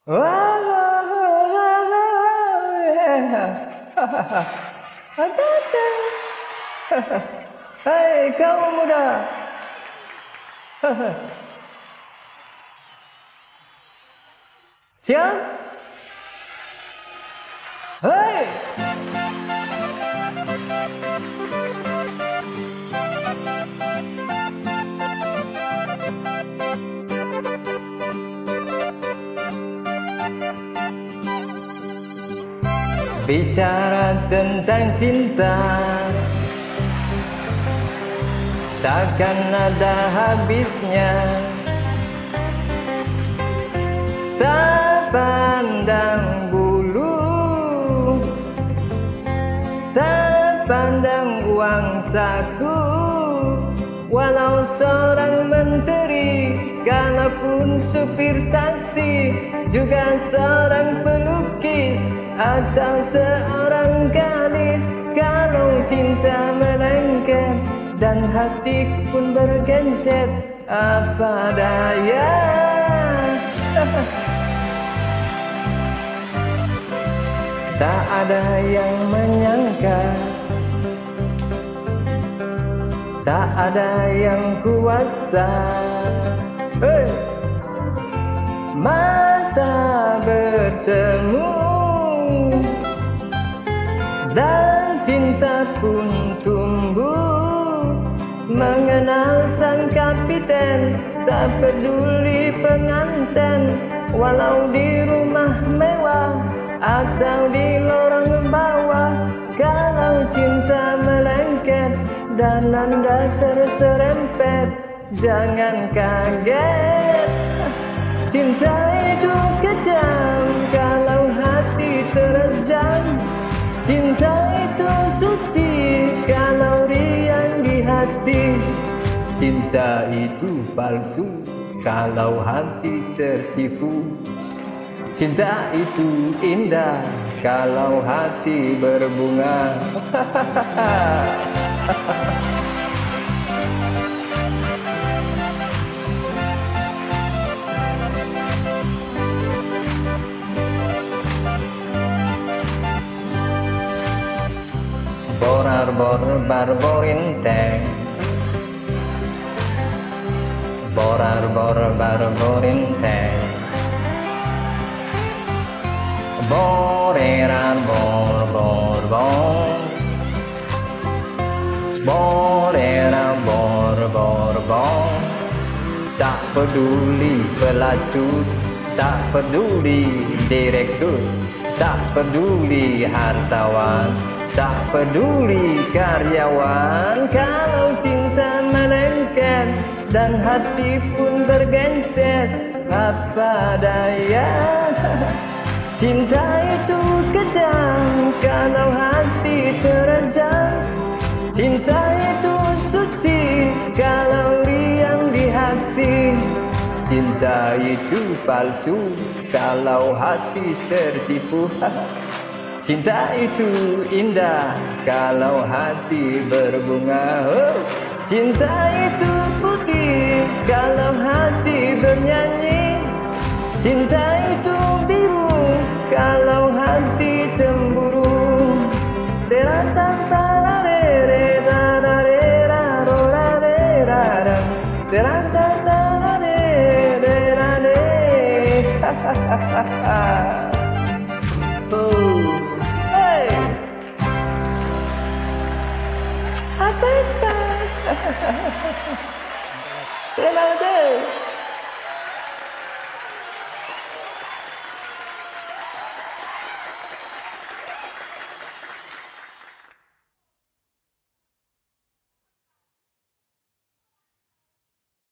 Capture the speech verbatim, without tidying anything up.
Hai kaum muda, siap? Hai, bicara tentang cinta, takkan ada habisnya. Tak pandang bulu, tak pandang uang saku. Walau seorang menteri, kalaupun supir taksi, juga seorang pelukis atau seorang gadis. Kalau cinta melengket dan hati pun bergencet, apa daya? Tak ada yang menyangka, tak ada yang kuasa. Hey! Mata bertemu dan cinta pun tumbuh, mengenal sang kapiten, tak peduli pengantin. Walau di rumah mewah atau di lorong bawah, kalau cinta melengket dan anda terserempet, jangan kaget. Cinta itu kejam kalau hati terjam. Cinta itu suci kalau riang di hati. Cinta itu palsu kalau hati tertipu. Cinta itu indah kalau hati berbunga. Borar bor barborinteng, borar bor barborinteng, borerar bor bor bor, borerar bor bor bor. Tak peduli pelacur, tak peduli direktur, tak peduli hartawan, tak peduli karyawan. Kalau cinta melengket dan hati pun bergencet, apa daya? Cinta itu kejam kalau hati terjam. Cinta itu suci kalau riang di hati. Cinta itu palsu kalau hati tertipu. Cinta itu indah kalau hati berbunga. Oh. Cinta itu putih kalau hati bernyanyi. Cinta itu biru kalau hati cemburu. Oh. Terima kasih.